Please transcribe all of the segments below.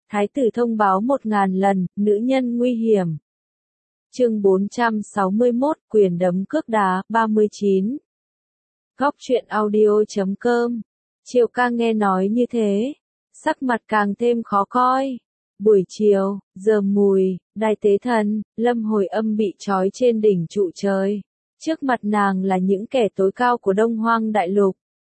Thái tử thông báo 1000 lần, nữ nhân nguy hiểm. Chương 461, quyền đấm cước đá, 39. Góc truyện audio.com. Triều ca nghe nói như thế, sắc mặt càng thêm khó coi. Buổi chiều, giờ mùi, đài tế thần, Lâm Hồi Âm bị trói trên đỉnh trụ trời. Trước mặt nàng là những kẻ tối cao của Đông Hoang Đại Lục.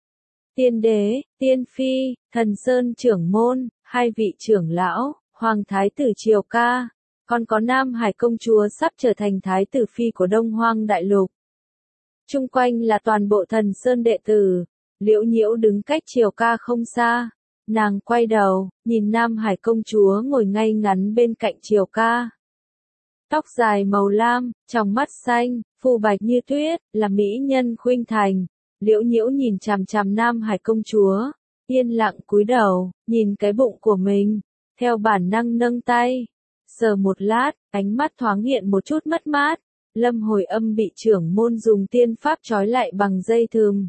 Tiên đế, tiên phi, thần sơn trưởng môn, hai vị trưởng lão, hoàng thái tử Triều ca, còn có Nam Hải công chúa sắp trở thành thái tử phi của Đông Hoang Đại Lục. Chung quanh là toàn bộ thần sơn đệ tử. Liễu Nhiễu đứng cách Triều ca không xa. Nàng quay đầu, nhìn Nam Hải công chúa ngồi ngay ngắn bên cạnh Triều ca. Tóc dài màu lam, tròng mắt xanh, phù bạch như tuyết, là mỹ nhân khuynh thành. Liễu Nhiễu nhìn chằm chằm Nam Hải công chúa, yên lặng cúi đầu, nhìn cái bụng của mình, theo bản năng nâng tay. Sờ một lát, ánh mắt thoáng hiện một chút mất mát. Lâm Hồi Âm bị trưởng môn dùng tiên pháp trói lại bằng dây thừng.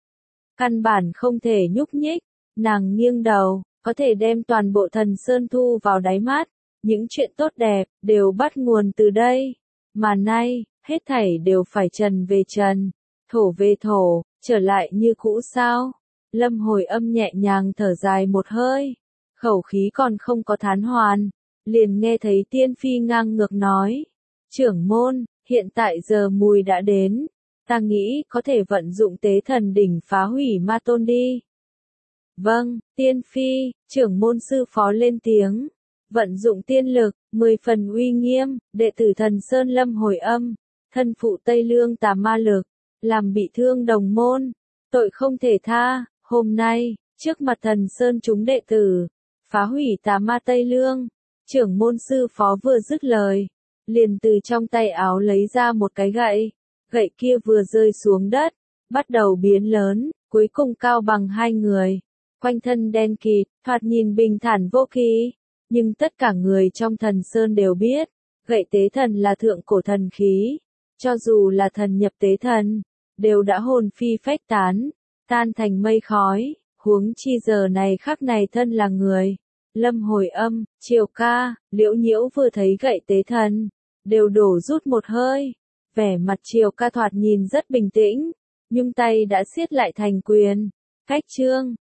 Căn bản không thể nhúc nhích, nàng nghiêng đầu, có thể đem toàn bộ thần sơn thu vào đáy mắt. Những chuyện tốt đẹp, đều bắt nguồn từ đây. Mà nay, hết thảy đều phải trần về trần, thổ về thổ, trở lại như cũ sao. Lâm Hồi Âm nhẹ nhàng thở dài một hơi, khẩu khí còn không có thán hoàn, liền nghe thấy tiên phi ngang ngược nói. Trưởng môn, hiện tại giờ mùi đã đến, ta nghĩ có thể vận dụng tế thần đỉnh phá hủy ma tôn đi. Vâng, tiên phi, trưởng môn sư phó lên tiếng. Vận dụng tiên lực, 10 phần uy nghiêm, đệ tử thần sơn Lâm Hồi Âm, thân phụ Tây Lương tà ma lực, làm bị thương đồng môn, tội không thể tha. Hôm nay, trước mặt thần sơn chúng đệ tử, phá hủy tà ma Tây Lương. Trưởng môn sư phó vừa dứt lời, liền từ trong tay áo lấy ra một cái gậy. Gậy kia vừa rơi xuống đất, bắt đầu biến lớn, cuối cùng cao bằng hai người. Quanh thân đen kịt, thoạt nhìn bình thản vô kỳ. Nhưng tất cả người trong thần sơn đều biết, gậy tế thần là thượng cổ thần khí. Cho dù là thần nhập tế thần, đều đã hồn phi phách tán, tan thành mây khói. Huống chi giờ này khắc này thân là người. Lâm Hồi Âm, Triều ca, Liễu Nhiễu vừa thấy gậy tế thần, đều đổ rút một hơi. Vẻ mặt Triều ca thoạt nhìn rất bình tĩnh, nhưng tay đã siết lại thành quyền. Cách chương